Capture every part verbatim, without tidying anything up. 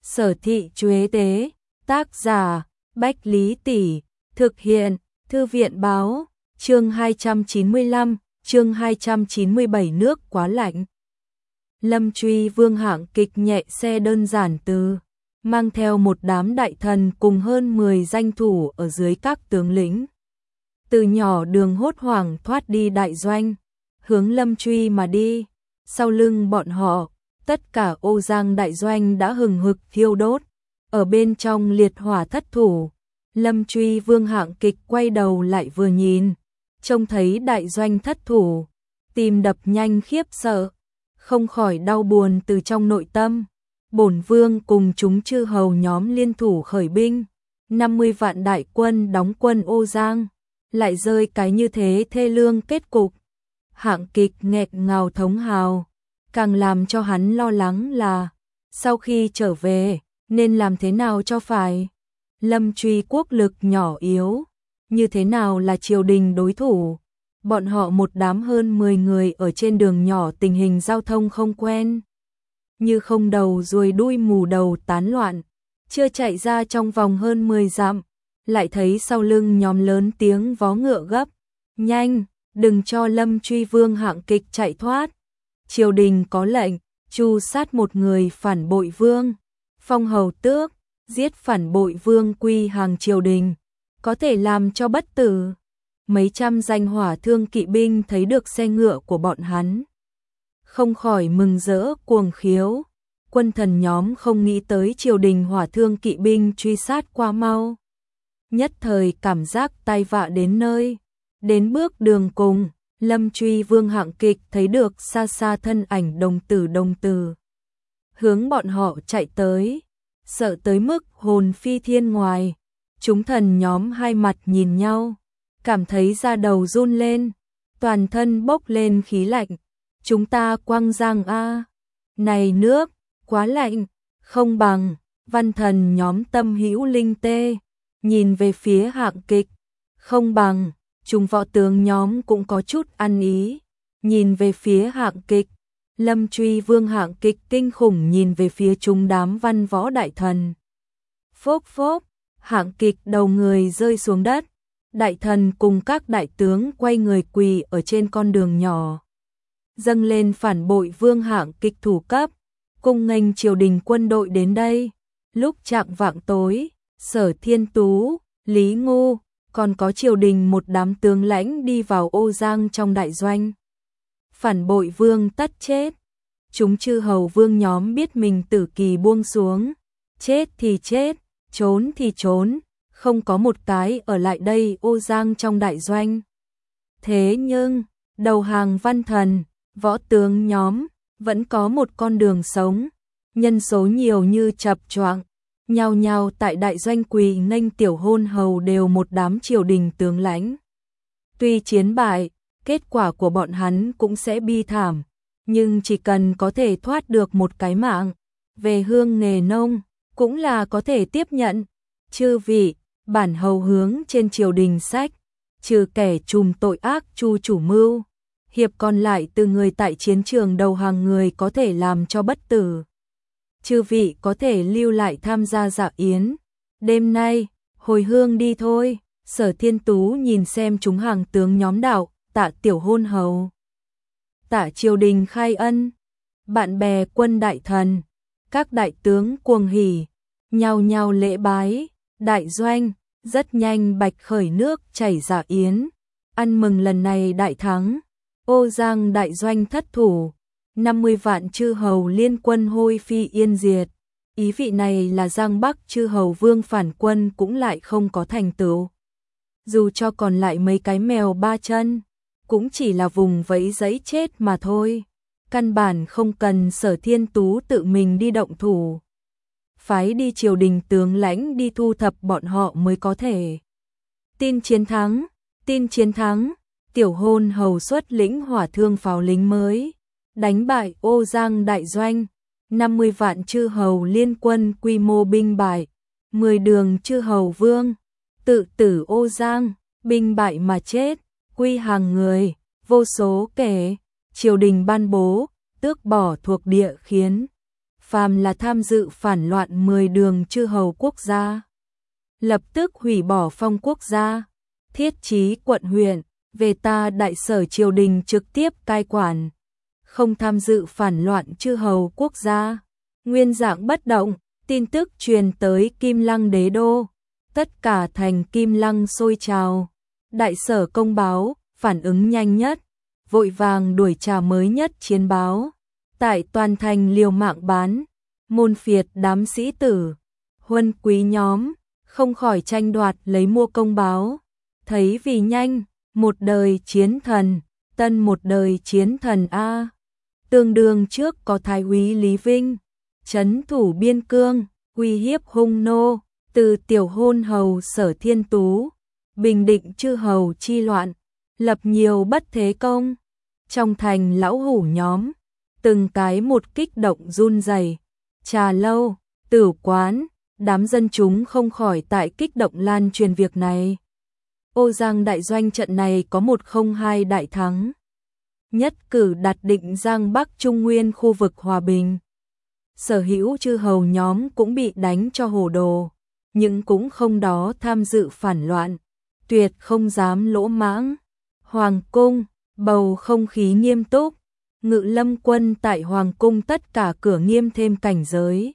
Sở Thị Chuế Tế, tác giả, Bách Lý Tỷ, thực hiện, Thư viện Báo, chương hai trăm chín mươi lăm, chương hai trăm chín mươi bảy nước quá lạnh. Lâm Truy Vương hạng kịch nhẹ xe đơn giản từ, mang theo một đám đại thần cùng hơn mười danh thủ ở dưới các tướng lĩnh. Từ nhỏ đường hốt hoảng thoát đi đại doanh, hướng Lâm Truy mà đi, sau lưng bọn họ, tất cả Ô Giang đại doanh đã hừng hực thiêu đốt, ở bên trong liệt hỏa thất thủ. Lâm Truy Vương hạng kịch quay đầu lại vừa nhìn, trông thấy đại doanh thất thủ, tim đập nhanh khiếp sợ, không khỏi đau buồn từ trong nội tâm. Bổn vương cùng chúng chư hầu nhóm liên thủ khởi binh, năm mươi vạn đại quân đóng quân Ô Giang, lại rơi cái như thế thê lương kết cục. Hạng kịch nghẹt ngào thống hào, càng làm cho hắn lo lắng là sau khi trở về nên làm thế nào cho phải. Lâm Truy quốc lực nhỏ yếu, như thế nào là triều đình đối thủ? Bọn họ một đám hơn mười người ở trên đường nhỏ, tình hình giao thông không quen, như không đầu ruồi đuôi mù đầu tán loạn, chưa chạy ra trong vòng hơn mười dặm, lại thấy sau lưng nhóm lớn tiếng vó ngựa gấp, nhanh, đừng cho Lâm Truy Vương hạng kịch chạy thoát. Triều đình có lệnh, tru sát một người phản bội vương, phong hầu tước, giết phản bội vương quy hàng triều đình, có thể làm cho bất tử. Mấy trăm danh hỏa thương kỵ binh thấy được xe ngựa của bọn hắn, không khỏi mừng rỡ cuồng khiếu. Quân thần nhóm không nghĩ tới triều đình hỏa thương kỵ binh truy sát quá mau, nhất thời cảm giác tai vạ đến nơi. Đến bước đường cùng, Lâm Truy Vương hạng kịch thấy được xa xa thân ảnh đồng tử đồng tử hướng bọn họ chạy tới, sợ tới mức hồn phi thiên ngoài. Chúng thần nhóm hai mặt nhìn nhau, cảm thấy da đầu run lên, toàn thân bốc lên khí lạnh. Chúng ta Quang Giang a, này nước quá lạnh, không bằng. Văn thần nhóm tâm hữu linh tê, nhìn về phía hạng kịch, không bằng. Chúng võ tướng nhóm cũng có chút ăn ý, nhìn về phía hạng kịch. Lâm Truy Vương hạng kịch kinh khủng nhìn về phía chúng đám văn võ đại thần. Phốc phốc, hạng kịch đầu người rơi xuống đất, đại thần cùng các đại tướng quay người quỳ ở trên con đường nhỏ, dâng lên phản bội Vương hạng kịch thủ cấp, cung nghênh triều đình quân đội đến đây. Lúc chạng vạng tối, Sở Thiên Tú, Lý Ngu, còn có triều đình một đám tướng lãnh đi vào Ô Giang trong đại doanh. Phản bội vương tất chết. Chúng chư hầu vương nhóm biết mình tử kỳ buông xuống, chết thì chết, trốn thì trốn, không có một cái ở lại đây Ô Giang trong đại doanh. Thế nhưng, đầu hàng văn thần, võ tướng nhóm vẫn có một con đường sống, nhân số nhiều như chập choạng, nhao nhao tại đại doanh quỳ nghênh tiểu hôn hầu đều một đám triều đình tướng lãnh. Tuy chiến bại, kết quả của bọn hắn cũng sẽ bi thảm, nhưng chỉ cần có thể thoát được một cái mạng, về hương nghề nông, cũng là có thể tiếp nhận. Chư vị, bản hầu hướng trên triều đình sách, trừ kẻ trùm tội ác chu chủ mưu, hiệp còn lại từ người tại chiến trường đầu hàng người có thể làm cho bất tử. Chư vị có thể lưu lại tham gia dạ yến. Đêm nay, hồi hương đi thôi. Sở Thiên Tú nhìn xem chúng hàng tướng nhóm đạo, tạ tiểu hôn hầu, tạ triều đình khai ân. Bạn bè quân đại thần, các đại tướng cuồng hỉ, nhao nhao lễ bái. Đại doanh, rất nhanh bạch khởi nước chảy dạ yến, ăn mừng lần này đại thắng. Ô Giang đại doanh thất thủ, năm mươi vạn chư hầu liên quân hôi phi yên diệt. Ý vị này là Giang Bắc chư hầu vương phản quân cũng lại không có thành tựu. Dù cho còn lại mấy cái mèo ba chân, cũng chỉ là vùng vẫy giấy chết mà thôi. Căn bản không cần Sở Thiên Tú tự mình đi động thủ, phái đi triều đình tướng lãnh đi thu thập bọn họ mới có thể. Tin chiến thắng, tin chiến thắng, tiểu hôn hầu xuất lĩnh hỏa thương pháo lính mới, đánh bại Ô Giang đại doanh, năm mươi vạn chư hầu liên quân quy mô binh bại, mười đường chư hầu vương, tự tử Ô Giang, binh bại mà chết, quy hàng người, vô số kể. Triều đình ban bố, tước bỏ thuộc địa khiến phàm là tham dự phản loạn mười đường chư hầu quốc gia, lập tức hủy bỏ phong quốc gia, thiết chí quận huyện, về ta đại sở triều đình trực tiếp cai quản, không tham dự phản loạn chư hầu quốc gia. Nguyên dạng bất động, tin tức truyền tới Kim Lăng đế đô, tất cả thành Kim Lăng sôi trào. Đại sở công báo, phản ứng nhanh nhất, vội vàng đuổi trả mới nhất chiến báo. Tại toàn thành liều mạng bán, môn phiệt đám sĩ tử, huân quý nhóm, không khỏi tranh đoạt lấy mua công báo. Thấy vì nhanh, một đời chiến thần, tân một đời chiến thần A. Tương đương trước có thái úy Lý Vinh, trấn thủ biên cương, uy hiếp hung nô, từ tiểu hôn hầu Sở Thiên Tú, bình định chư hầu chi loạn, lập nhiều bất thế công. Trong thành lão hủ nhóm, từng cái một kích động run rẩy. Trà lâu, tử quán, đám dân chúng không khỏi tại kích động lan truyền việc này. Ô Giang đại doanh trận này có một không hai đại thắng. Nhất cử đạt định Giang Bắc Trung Nguyên khu vực hòa bình. Sở hữu chư hầu nhóm cũng bị đánh cho hồ đồ, nhưng cũng không đó tham dự phản loạn, tuyệt không dám lỗ mãng. Hoàng cung, bầu không khí nghiêm túc, Ngự Lâm quân tại Hoàng cung tất cả cửa nghiêm thêm cảnh giới.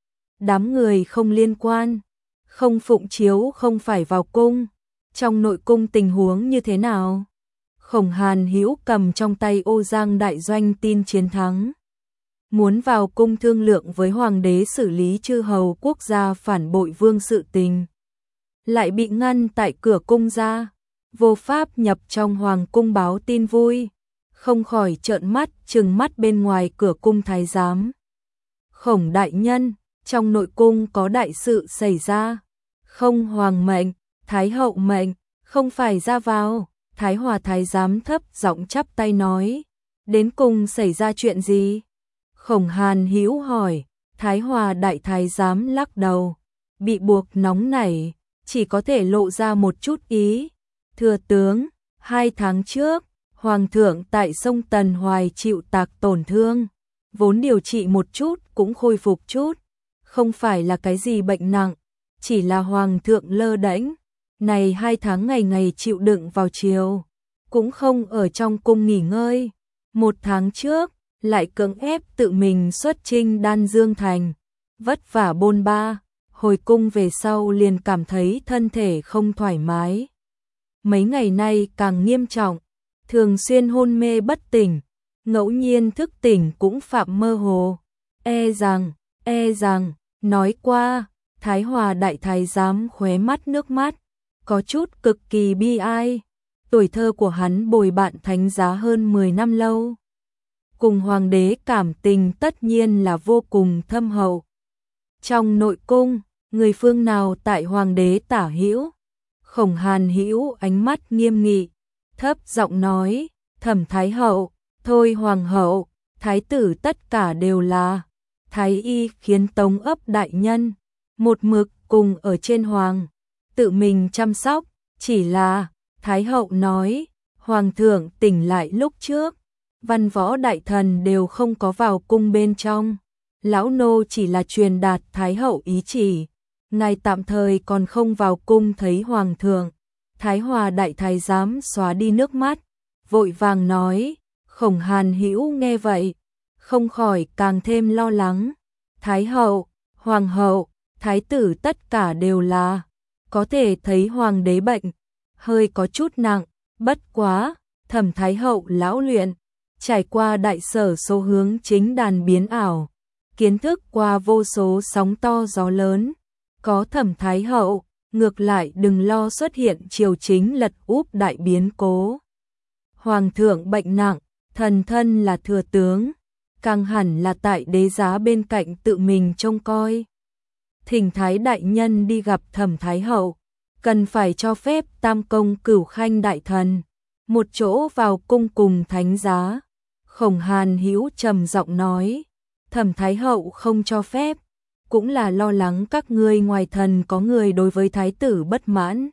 Đám người không liên quan, không phụng chiếu không phải vào cung. Trong nội cung tình huống như thế nào? Khổng Hàn Hữu cầm trong tay Ô Giang đại doanh tin chiến thắng, muốn vào cung thương lượng với hoàng đế xử lý chư hầu quốc gia phản bội vương sự tình, lại bị ngăn tại cửa cung ra, vô pháp nhập trong hoàng cung báo tin vui, không khỏi trợn mắt trừng mắt bên ngoài cửa cung thái giám. Khổng đại nhân, trong nội cung có đại sự xảy ra, không hoàng mệnh, thái hậu mệnh, không phải ra vào. Thái Hòa thái giám thấp giọng chắp tay nói, đến cùng xảy ra chuyện gì? Khổng Hàn Hữu hỏi. Thái Hòa đại thái giám lắc đầu, bị buộc nóng nảy, chỉ có thể lộ ra một chút ý. Thưa tướng, hai tháng trước, Hoàng thượng tại sông Tần Hoài chịu tạc tổn thương, vốn điều trị một chút cũng khôi phục chút, không phải là cái gì bệnh nặng, chỉ là Hoàng thượng lơ đễnh. Này hai tháng ngày ngày chịu đựng vào chiều, cũng không ở trong cung nghỉ ngơi. Một tháng trước, lại cưỡng ép tự mình xuất chinh Đan Dương Thành, vất vả bôn ba, hồi cung về sau liền cảm thấy thân thể không thoải mái. Mấy ngày nay càng nghiêm trọng, thường xuyên hôn mê bất tỉnh, ngẫu nhiên thức tỉnh cũng phạm mơ hồ. E rằng, e rằng, nói qua, Thái Hòa đại thái giám khóe mắt nước mắt, có chút cực kỳ bi ai. Tuổi thơ của hắn bồi bạn thánh giá hơn mười năm lâu, cùng hoàng đế cảm tình tất nhiên là vô cùng thâm hậu. Trong nội cung, người phương nào tại hoàng đế tả hữu? Khổng Hàn Hữu ánh mắt nghiêm nghị, thấp giọng nói, Thẩm thái hậu, thôi hoàng hậu, thái tử tất cả đều là. Thái y khiến Tống ấp đại nhân một mực cùng ở trên hoàng, tự mình chăm sóc, chỉ là, Thái hậu nói, Hoàng thượng tỉnh lại lúc trước, văn võ đại thần đều không có vào cung bên trong, lão nô chỉ là truyền đạt Thái hậu ý chỉ, ngài tạm thời còn không vào cung thấy Hoàng thượng. Thái Hòa đại thái giám xóa đi nước mắt, vội vàng nói. Khổng Hàn Hữu nghe vậy, không khỏi càng thêm lo lắng. Thái hậu, hoàng hậu, thái tử tất cả đều là, có thể thấy hoàng đế bệnh hơi có chút nặng, bất quá, Thẩm thái hậu lão luyện, trải qua đại sở số hướng chính đàn biến ảo, kiến thức qua vô số sóng to gió lớn, có Thẩm thái hậu, ngược lại đừng lo xuất hiện triều chính lật úp đại biến cố. Hoàng thượng bệnh nặng, thần thân là thừa tướng, càng hẳn là tại đế giá bên cạnh tự mình trông coi. Thỉnh thái đại nhân đi gặp Thẩm thái hậu, cần phải cho phép tam công cửu khanh đại thần một chỗ vào cung cùng thánh giá. Khổng Hàn Hữu trầm giọng nói, Thẩm thái hậu không cho phép, cũng là lo lắng các ngươi ngoài thần có người đối với thái tử bất mãn,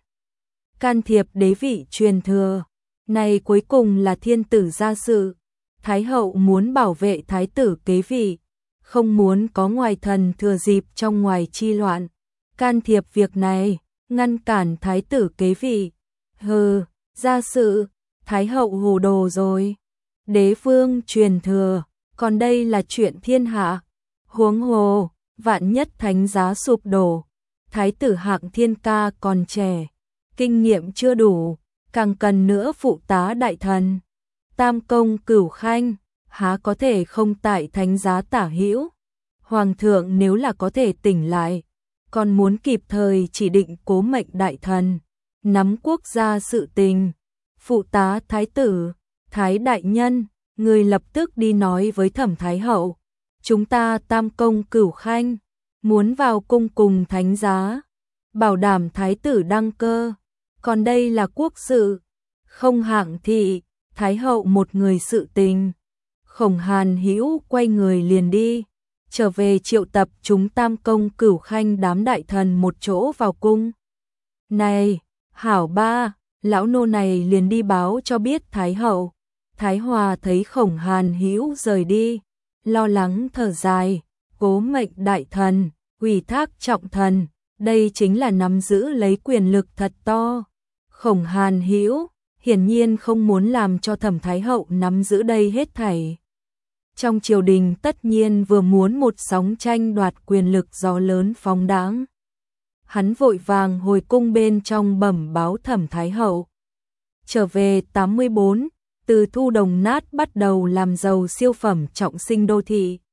can thiệp đế vị truyền thừa. Này cuối cùng là thiên tử gia sự, thái hậu muốn bảo vệ thái tử kế vị, không muốn có ngoại thần thừa dịp trong ngoài chi loạn, can thiệp việc này, ngăn cản thái tử kế vị. Hừ, ra sự, thái hậu hồ đồ rồi. Đế vương truyền thừa, còn đây là chuyện thiên hạ. Huống hồ, vạn nhất thánh giá sụp đổ, thái tử Hạng Thiên Ca còn trẻ, kinh nghiệm chưa đủ, càng cần nữa phụ tá đại thần. Tam công Cửu Khanh, há có thể không tại thánh giá tả hữu. Hoàng thượng nếu là có thể tỉnh lại, còn muốn kịp thời chỉ định cố mệnh đại thần, nắm quốc gia sự tình. Phụ tá thái tử, thái đại nhân, người lập tức đi nói với Thẩm Thái hậu, chúng ta Tam công Cửu Khanh muốn vào cung cùng thánh giá, bảo đảm thái tử đăng cơ, còn đây là quốc sự, không Hạng thị, thái hậu một người sự tình. Khổng Hàn Hữu quay người liền đi, trở về triệu tập chúng Tam công Cửu Khanh đám đại thần một chỗ vào cung. Này, hảo ba, lão nô này liền đi báo cho biết thái hậu. Thái Hòa thấy Khổng Hàn Hữu rời đi, lo lắng thở dài, cố mệnh đại thần, ủy thác trọng thần, đây chính là nắm giữ lấy quyền lực thật to. Khổng Hàn Hữu hiển nhiên không muốn làm cho Thẩm Thái hậu nắm giữ đây hết thảy. Trong triều đình tất nhiên vừa muốn một sóng tranh đoạt quyền lực gió lớn phóng đãng. Hắn vội vàng hồi cung bên trong bẩm báo Thẩm Thái hậu. Trở về tám mươi bốn, từ Thu Đồng Nát bắt đầu làm giàu siêu phẩm trọng sinh đô thị.